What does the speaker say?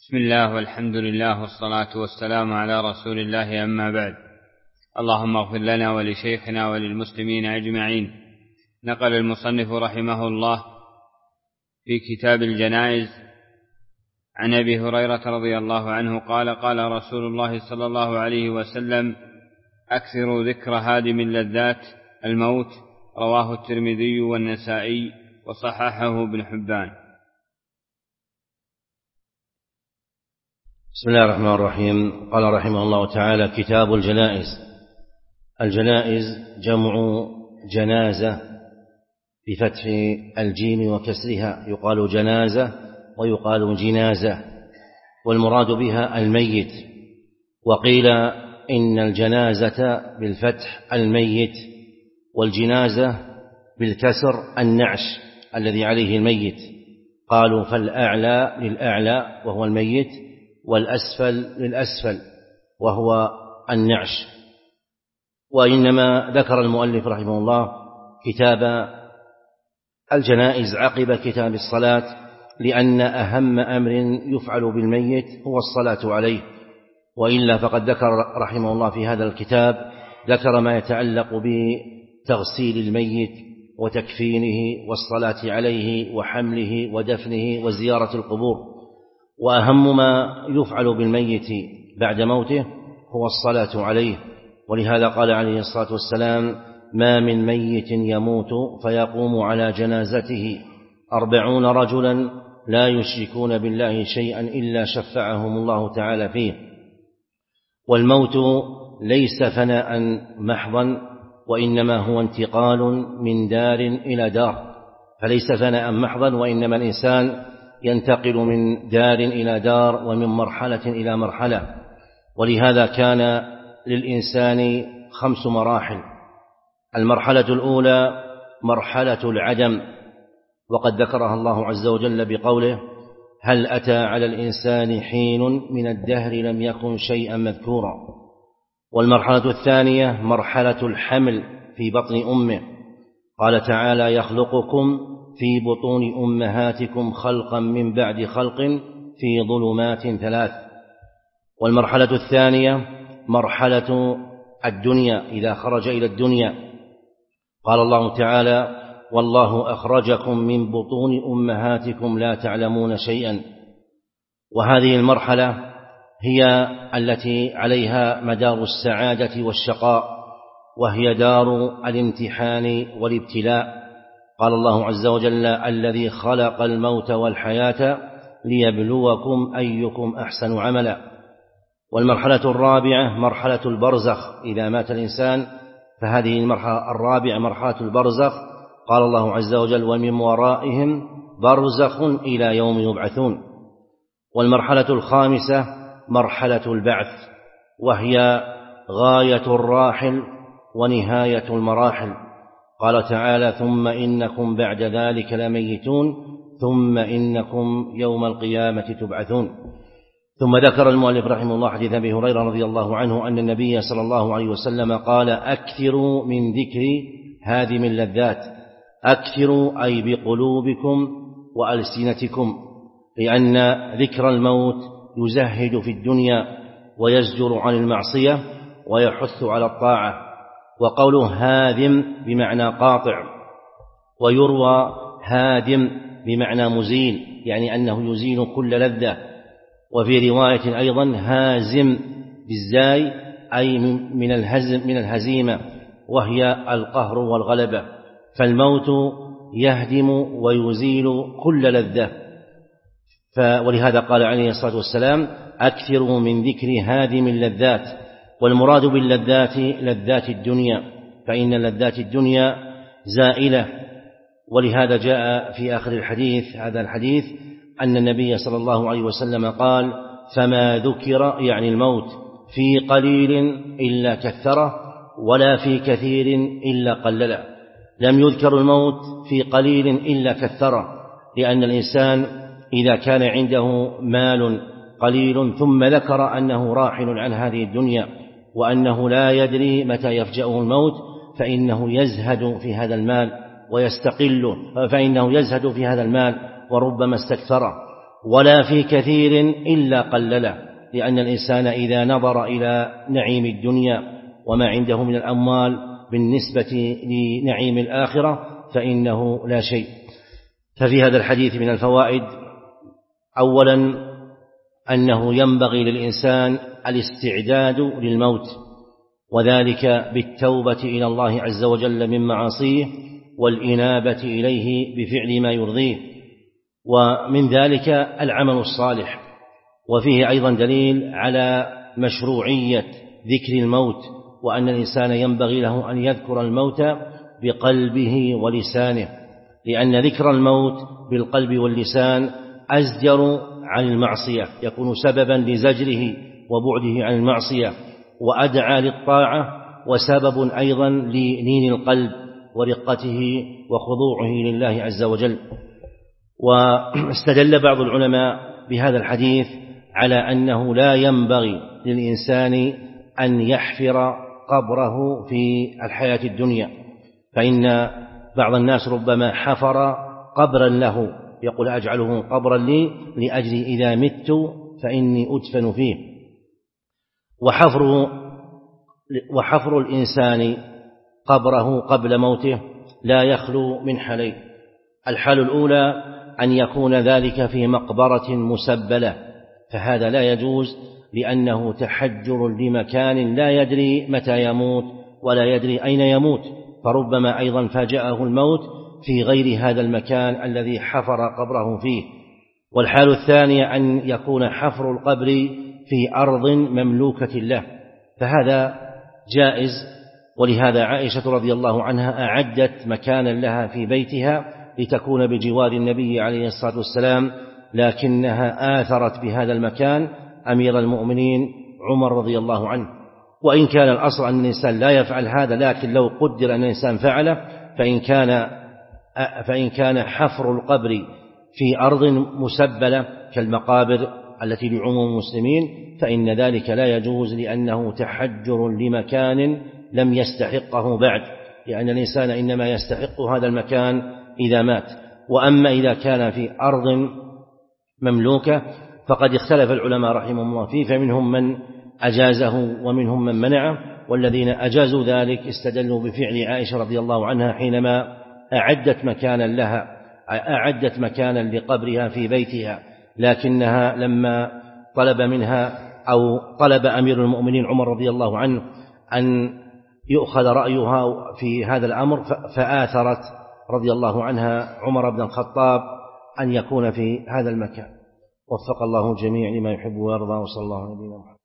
بسم الله والحمد لله والصلاة والسلام على رسول الله، أما بعد. اللهم اغفر لنا ولشيخنا وللمسلمين أجمعين. نقل المصنف رحمه الله في كتاب الجنائز عن أبي هريرة رضي الله عنه قال: قال رسول الله صلى الله عليه وسلم: أكثروا ذكر هادم اللذات الموت. رواه الترمذي والنسائي وصححه ابن حبان. بسم الله الرحمن الرحيم. قال رحمه الله تعالى: كتاب الجنائز. الجنائز جمع جنازة بفتح الجيم وكسرها، يقال جنازة ويقال جنازة، والمراد بها الميت. وقيل إن الجنازة بالفتح الميت، والجنازة بالكسر النعش الذي عليه الميت. قالوا: فالأعلى للأعلى وهو الميت، والأسفل للأسفل وهو النعش. وإنما ذكر المؤلف رحمه الله كتاب الجنائز عقب كتاب الصلاة، لأن أهم أمر يفعل بالميت هو الصلاة عليه. وإلا فقد ذكر رحمه الله في هذا الكتاب ذكر ما يتعلق بتغسيل الميت وتكفينه والصلاة عليه وحمله ودفنه وزيارة القبور. وأهم ما يفعل بالميت بعد موته هو الصلاة عليه. ولهذا قال عليه الصلاة والسلام: ما من ميت يموت فيقوم على جنازته 40 رجلا لا يشركون بالله شيئا إلا شفعهم الله تعالى فيه. والموت ليس فناء محضا، وإنما هو انتقال من دار إلى دار. فليس فناء محضا، وإنما الإنسان ينتقل من دار إلى دار ومن مرحلة إلى مرحلة. ولهذا كان للإنسان 5 مراحل. المرحلة الأولى مرحلة العدم، وقد ذكرها الله عز وجل بقوله: هل أتى على الإنسان حين من الدهر لم يكن شيئا مذكورا. والمرحلة الثانية مرحلة الحمل في بطن أمه، قال تعالى: يخلقكم في بطون أمهاتكم خلقا من بعد خلق في ظلمات 3. والمرحلة الثانية مرحلة الدنيا إذا خرج إلى الدنيا، قال الله تعالى: والله أخرجكم من بطون أمهاتكم لا تعلمون شيئا. وهذه المرحلة هي التي عليها مدار السعادة والشقاء، وهي دار الامتحان والابتلاء. قال الله عز وجل: الذي خلق الموت والحياة ليبلوكم أيكم أحسن عملا. والمرحلة الرابعة مرحلة البرزخ، إذا مات الإنسان فهذه المرحلة الرابعة مرحلة البرزخ. قال الله عز وجل: ومن ورائهم برزخ إلى يوم يبعثون. والمرحلة الخامسة مرحلة البعث، وهي غاية الراحل ونهاية المراحل. قال تعالى: ثم إنكم بعد ذلك لميتون ثم إنكم يوم القيامة تبعثون. ثم ذكر المؤلف رحمه الله حديث أبي هريرة رضي الله عنه أن النبي صلى الله عليه وسلم قال: أكثروا من ذكر هادم اللذات. أكثروا أي بقلوبكم وألسنتكم، لأن ذكر الموت يزهد في الدنيا ويزجر عن المعصية ويحث على الطاعة. وقوله هادم بمعنى قاطع، ويروى هادم بمعنى مزيل، يعني أنه يزيل كل لذة. وفي رواية أيضا هازم بالزاي، أي من الهزيمة، وهي القهر والغلبة. فالموت يهدم ويزيل كل لذة. ولهذا قال عليه الصلاة والسلام: أكثروا من ذكر هادم اللذات. والمراد باللذات لذات الدنيا، فإن لذات الدنيا زائلة. ولهذا جاء في آخر الحديث هذا الحديث أن النبي صلى الله عليه وسلم قال: فما ذكر يعني الموت في قليل إلا كثره، ولا في كثير إلا قلله. لم يذكر الموت في قليل إلا كثره، لأن الإنسان إذا كان عنده مال قليل ثم ذكر أنه راحل عن هذه الدنيا وأنه لا يدري متى يفجأه الموت، فإنه يزهد في هذا المال ويستقله، فإنه يزهد في هذا المال وربما استكثره. ولا في كثير إلا قلله، لأن الإنسان إذا نظر إلى نعيم الدنيا وما عنده من الأموال بالنسبة لنعيم الآخرة فإنه لا شيء. ففي هذا الحديث من الفوائد أولا أنه ينبغي للإنسان الاستعداد للموت، وذلك بالتوبة إلى الله عز وجل من معاصيه والإنابة إليه بفعل ما يرضيه، ومن ذلك العمل الصالح. وفيه أيضا دليل على مشروعية ذكر الموت، وأن الإنسان ينبغي له أن يذكر الموت بقلبه ولسانه، لأن ذكر الموت بالقلب واللسان أزجر عن المعصية، يكون سببا لزجره وبعده عن المعصية، وأدعى للطاعة، وسبب أيضا للين القلب ورقته وخضوعه لله عز وجل. واستدل بعض العلماء بهذا الحديث على أنه لا ينبغي للإنسان أن يحفر قبره في الحياة الدنيا، فإن بعض الناس ربما حفر قبرا له، يقول أجعله قبرا لي لأجل إذا مت فإني أدفن فيه. وحفر الإنسان قبره قبل موته لا يخلو من حالين: الحال الأولى أن يكون ذلك في مقبرة مسبلة، فهذا لا يجوز، لأنه تحجر لمكان لا يدري متى يموت ولا يدري أين يموت، فربما أيضا فاجأه الموت في غير هذا المكان الذي حفر قبره فيه. والحال الثانية أن يكون حفر القبر في أرض مملوكة له، فهذا جائز. ولهذا عائشة رضي الله عنها أعدت مكانا لها في بيتها لتكون بجوار النبي عليه الصلاة والسلام، لكنها آثرت بهذا المكان أمير المؤمنين عمر رضي الله عنه. وإن كان الأصل أن الإنسان لا يفعل هذا، لكن لو قدر أن الإنسان فعله فإن كان حفر القبر في أرض مسبلة كالمقابر التي لعموم المسلمين فإن ذلك لا يجوز، لأنه تحجر لمكان لم يستحقه بعد، لأن الإنسان إنما يستحق هذا المكان إذا مات. وأما إذا كان في أرض مملوكة فقد اختلف العلماء رحمهم الله فيه، فمنهم من أجازه ومنهم من منعه، والذين أجازوا ذلك استدلوا بفعل عائشة رضي الله عنها حينما أعدت مكانا لقبرها في بيتها، لكنها لما طلب منها أو طلب أمير المؤمنين عمر رضي الله عنه أن يؤخذ رأيها في هذا الأمر فآثرت رضي الله عنها عمر بن الخطاب أن يكون في هذا المكان. وفق الله الجميع لما يحب ويرضى، وصلى الله عليه وسلم.